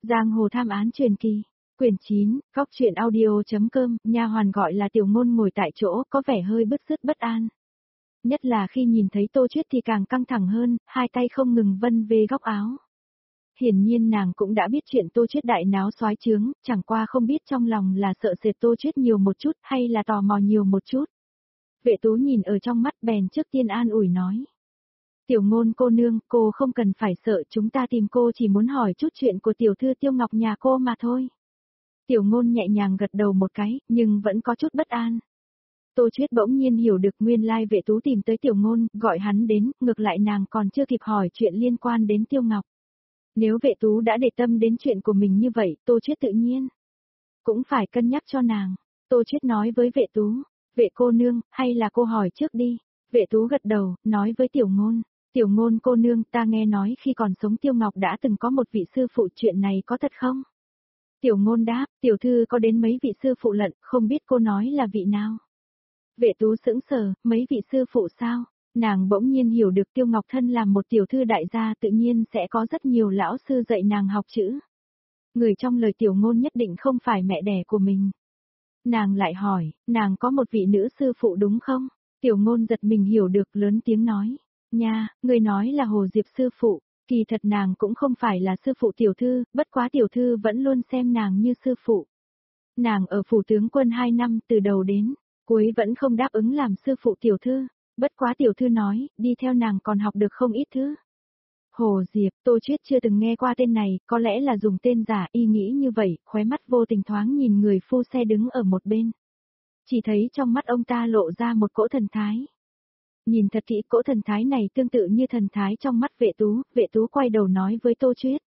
Giang hồ tham án truyền kỳ. Quyển 9, Góc truyện audio.com, nha hoàn gọi là Tiểu Ngôn ngồi tại chỗ, có vẻ hơi bứt rứt bất an. Nhất là khi nhìn thấy Tô Chuyết thì càng căng thẳng hơn, hai tay không ngừng vân về góc áo. Hiển nhiên nàng cũng đã biết chuyện Tô Chuyết đại náo xoái trướng, chẳng qua không biết trong lòng là sợ sệt Tô Chuyết nhiều một chút hay là tò mò nhiều một chút. Vệ Tú nhìn ở trong mắt bèn trước tiên an ủi nói. Tiểu Ngôn cô nương, cô không cần phải sợ, chúng ta tìm cô chỉ muốn hỏi chút chuyện của tiểu thư Tiêu Ngọc nhà cô mà thôi. Tiểu Ngôn nhẹ nhàng gật đầu một cái, nhưng vẫn có chút bất an. Tô Chuyết bỗng nhiên hiểu được nguyên lai Vệ Tú tìm tới Tiểu Ngôn, gọi hắn đến, ngược lại nàng còn chưa kịp hỏi chuyện liên quan đến Tiêu Ngọc. Nếu Vệ Tú đã để tâm đến chuyện của mình như vậy, Tô Chuyết tự nhiên cũng phải cân nhắc cho nàng. Tô Chuyết nói với Vệ Tú, Vệ cô nương, hay là cô hỏi trước đi. Vệ Tú gật đầu, nói với Tiểu Ngôn, Tiểu Ngôn cô nương, ta nghe nói khi còn sống Tiêu Ngọc đã từng có một vị sư phụ, chuyện này có thật không? Tiểu Ngôn đáp, tiểu thư có đến mấy vị sư phụ lận, không biết cô nói là vị nào? Vệ Tú sững sờ, mấy vị sư phụ sao? Nàng bỗng nhiên hiểu được Tiêu Ngọc thân làm một tiểu thư đại gia tự nhiên sẽ có rất nhiều lão sư dạy nàng học chữ. Người trong lời Tiểu Ngôn nhất định không phải mẹ đẻ của mình. Nàng lại hỏi, nàng có một vị nữ sư phụ đúng không? Tiểu Ngôn giật mình hiểu được, lớn tiếng nói. Nha, người nói là Hồ Diệp sư phụ, kỳ thật nàng cũng không phải là sư phụ tiểu thư, bất quá tiểu thư vẫn luôn xem nàng như sư phụ. Nàng ở phủ tướng quân 2 năm, từ đầu đến cuối vẫn không đáp ứng làm sư phụ tiểu thư, bất quá tiểu thư nói, đi theo nàng còn học được không ít thứ. Hồ Diệp, Tô Chuyết chưa từng nghe qua tên này, có lẽ là dùng tên giả, y nghĩ như vậy, khóe mắt vô tình thoáng nhìn người phu xe đứng ở một bên. Chỉ thấy trong mắt ông ta lộ ra một cỗ thần thái. Nhìn thật kỹ, cỗ thần thái này tương tự như thần thái trong mắt Vệ Tú quay đầu nói với Tô Chuyết.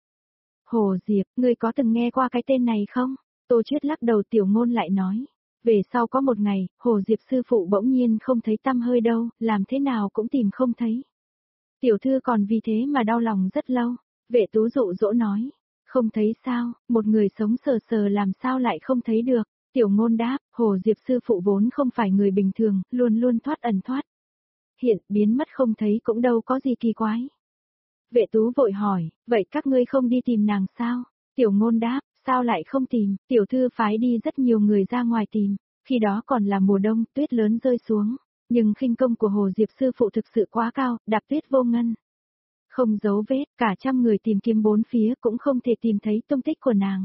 Hồ Diệp, ngươi có từng nghe qua cái tên này không? Tô Chuyết lắc đầu. Tiểu Ngôn lại nói. Về sau có một ngày, Hồ Diệp sư phụ bỗng nhiên không thấy tăm hơi đâu, làm thế nào cũng tìm không thấy. Tiểu thư còn vì thế mà đau lòng rất lâu. Vệ Tú dụ dỗ nói. Không thấy sao, một người sống sờ sờ làm sao lại không thấy được. Tiểu Ngôn đáp, Hồ Diệp sư phụ vốn không phải người bình thường, luôn luôn thoát ẩn thoát hiện, biến mất không thấy cũng đâu có gì kỳ quái. Vệ Tú vội hỏi, vậy các ngươi không đi tìm nàng sao? Tiểu Ngôn đáp, sao lại không tìm, tiểu thư phái đi rất nhiều người ra ngoài tìm, khi đó còn là mùa đông, tuyết lớn rơi xuống, nhưng khinh công của Hồ Diệp sư phụ thực sự quá cao, đạp tuyết vô ngân. Không dấu vết, cả trăm người tìm kiếm bốn phía cũng không thể tìm thấy tung tích của nàng.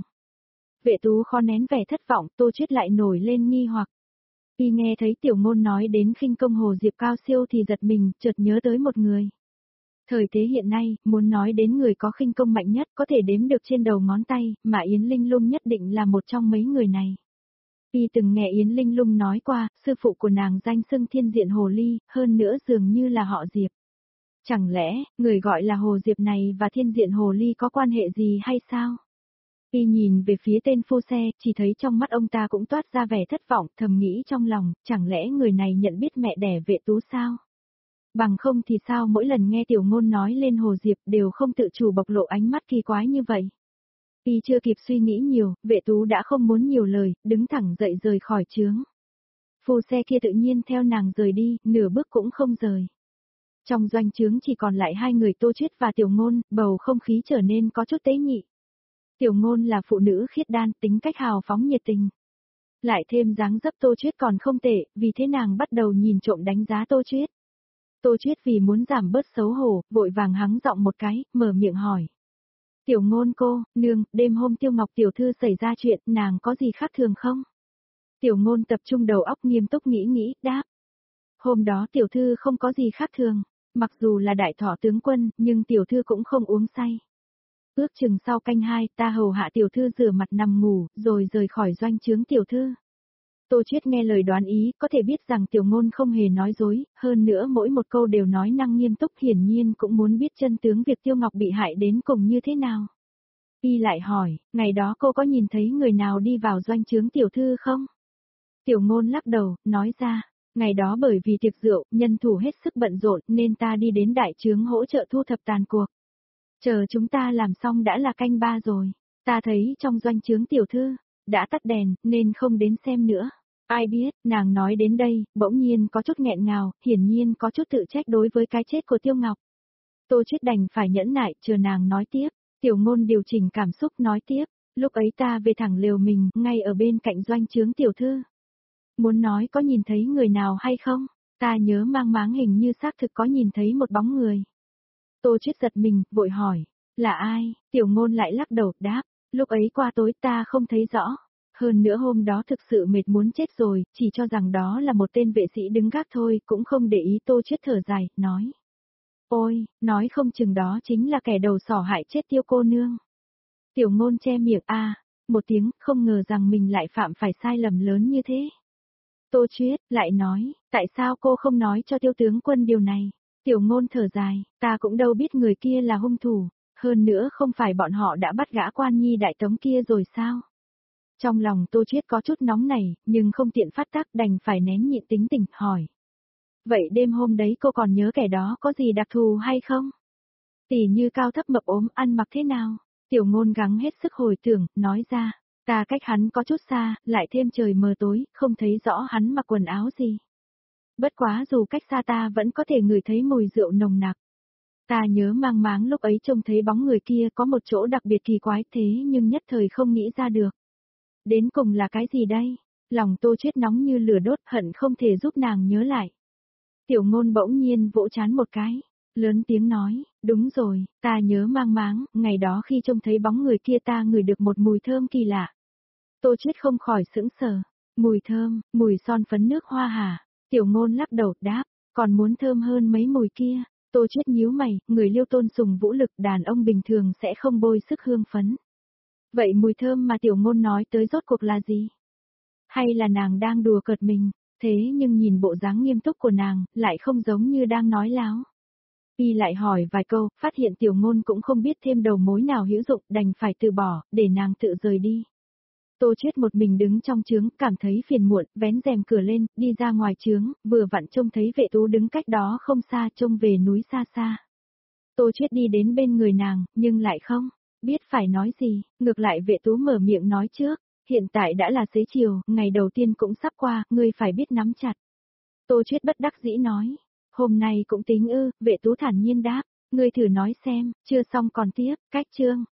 Vệ Tú khó nén vẻ thất vọng, Tô Chuyết lại nổi lên nghi hoặc. Khi nghe thấy Tiểu Ngôn nói đến khinh công Hồ Diệp cao siêu thì giật mình, chợt nhớ tới một người. Thời thế hiện nay, muốn nói đến người có khinh công mạnh nhất có thể đếm được trên đầu ngón tay, mà Yến Linh Lung nhất định là một trong mấy người này. Y từng nghe Yến Linh Lung nói qua, sư phụ của nàng danh xưng Thiên Diện Hồ Ly, hơn nữa dường như là họ Diệp. Chẳng lẽ, người gọi là Hồ Diệp này và Thiên Diện Hồ Ly có quan hệ gì hay sao? Y nhìn về phía tên phu xe, chỉ thấy trong mắt ông ta cũng toát ra vẻ thất vọng, thầm nghĩ trong lòng, chẳng lẽ người này nhận biết mẹ đẻ Vệ Tú sao? Bằng không thì sao mỗi lần nghe Tiểu Ngôn nói lên Hồ Diệp đều không tự chủ bộc lộ ánh mắt kỳ quái như vậy? Y chưa kịp suy nghĩ nhiều, Vệ Tú đã không muốn nhiều lời, đứng thẳng dậy rời khỏi chướng. Phu xe kia tự nhiên theo nàng rời đi, nửa bước cũng không rời. Trong doanh chướng chỉ còn lại hai người Tô Chuyết và Tiểu Ngôn, bầu không khí trở nên có chút tế nhị. Tiểu Ngôn là phụ nữ khiết đan, tính cách hào phóng nhiệt tình. Lại thêm dáng dấp Tô Chuyết còn không tệ, vì thế nàng bắt đầu nhìn trộm đánh giá Tô Chuyết. Tô Chuyết vì muốn giảm bớt xấu hổ, vội vàng hắng giọng một cái, mở miệng hỏi. Tiểu Ngôn cô, nương, đêm hôm Tiêu Ngọc tiểu thư xảy ra chuyện, nàng có gì khác thường không? Tiểu Ngôn tập trung đầu óc nghiêm túc nghĩ, đáp. Hôm đó tiểu thư không có gì khác thường, mặc dù là đại thọ tướng quân, nhưng tiểu thư cũng không uống say. Ước chừng sau canh 2, ta hầu hạ tiểu thư rửa mặt nằm ngủ, rồi rời khỏi doanh trướng tiểu thư. Tô Chuyết nghe lời đoán ý, có thể biết rằng Tiểu Ngôn không hề nói dối, hơn nữa mỗi một câu đều nói năng nghiêm túc, hiển nhiên cũng muốn biết chân tướng việc Tiêu Ngọc bị hại đến cùng như thế nào. Y lại hỏi, ngày đó cô có nhìn thấy người nào đi vào doanh trướng tiểu thư không? Tiểu Ngôn lắc đầu, nói ra, ngày đó bởi vì tiệc rượu, nhân thủ hết sức bận rộn nên ta đi đến đại trướng hỗ trợ thu thập tàn cuộc. Chờ chúng ta làm xong đã là canh 3 rồi, ta thấy trong doanh trướng tiểu thư đã tắt đèn nên không đến xem nữa. Ai biết, nàng nói đến đây, bỗng nhiên có chút nghẹn ngào, hiển nhiên có chút tự trách đối với cái chết của Tiêu Ngọc. Tô Chuyết đành phải nhẫn nại, chờ nàng nói tiếp. Tiểu Ngôn điều chỉnh cảm xúc nói tiếp, lúc ấy ta về thẳng lều mình, ngay ở bên cạnh doanh trướng tiểu thư. Muốn nói có nhìn thấy người nào hay không? Ta nhớ mang máng hình như xác thực có nhìn thấy một bóng người. Tô Chiết giật mình, vội hỏi, là ai? Tiểu Ngôn lại lắc đầu, đáp, lúc ấy qua tối ta không thấy rõ. Hơn nữa hôm đó thực sự mệt muốn chết rồi, chỉ cho rằng đó là một tên vệ sĩ đứng gác thôi, cũng không để ý. Tô Chiết thở dài, nói. Ôi, nói không chừng đó chính là kẻ đầu sỏ hại chết Tiêu cô nương. Tiểu Ngôn che miệng một tiếng, không ngờ rằng mình lại phạm phải sai lầm lớn như thế. Tô Chiết lại nói, tại sao cô không nói cho Tiêu tướng quân điều này? Tiểu Ngôn thở dài, ta cũng đâu biết người kia là hung thủ, hơn nữa không phải bọn họ đã bắt gã quan nhi đại tống kia rồi sao? Trong lòng Tô Chiết có chút nóng nảy, nhưng không tiện phát tác, đành phải nén nhịn tính tình, hỏi. Vậy đêm hôm đấy cô còn nhớ kẻ đó có gì đặc thù hay không? Tỉ như cao thấp mập ốm, ăn mặc thế nào? Tiểu Ngôn gắng hết sức hồi tưởng, nói ra, ta cách hắn có chút xa, lại thêm trời mờ tối, không thấy rõ hắn mặc quần áo gì. Bất quá dù cách xa ta vẫn có thể ngửi thấy mùi rượu nồng nặc. Ta nhớ mang máng lúc ấy trông thấy bóng người kia có một chỗ đặc biệt kỳ quái thế nhưng nhất thời không nghĩ ra được. Đến cùng là cái gì đây? Lòng Tô Chiết nóng như lửa đốt, hận không thể giúp nàng nhớ lại. Tiểu Ngôn bỗng nhiên vỗ trán một cái, lớn tiếng nói, đúng rồi, ta nhớ mang máng, ngày đó khi trông thấy bóng người kia ta ngửi được một mùi thơm kỳ lạ. Tô Chiết không khỏi sững sờ, mùi thơm, mùi son phấn nước hoa hả? Tiểu Ngôn lắc đầu, đáp, còn muốn thơm hơn mấy mùi kia. Tô Chiết nhíu mày, người Liêu Tôn sùng vũ lực, đàn ông bình thường sẽ không bôi sức hương phấn. Vậy mùi thơm mà Tiểu Ngôn nói tới rốt cuộc là gì? Hay là nàng đang đùa cợt mình? Thế nhưng nhìn bộ dáng nghiêm túc của nàng, lại không giống như đang nói láo. Y lại hỏi vài câu, phát hiện Tiểu Ngôn cũng không biết thêm đầu mối nào hữu dụng, đành phải từ bỏ, để nàng tự rời đi. Tô Chiết một mình đứng trong trướng, cảm thấy phiền muộn, vén rèm cửa lên, đi ra ngoài trướng, vừa vặn trông thấy Vệ Tú đứng cách đó không xa, trông về núi xa xa. Tô Chiết đi đến bên người nàng, nhưng lại không biết phải nói gì, ngược lại Vệ Tú mở miệng nói trước, hiện tại đã là xế chiều, ngày đầu tiên cũng sắp qua, ngươi phải biết nắm chặt. Tô Chiết bất đắc dĩ nói, hôm nay cũng tính ư? Vệ Tú thản nhiên đáp, ngươi thử nói xem, chưa xong còn tiếp, cách chương.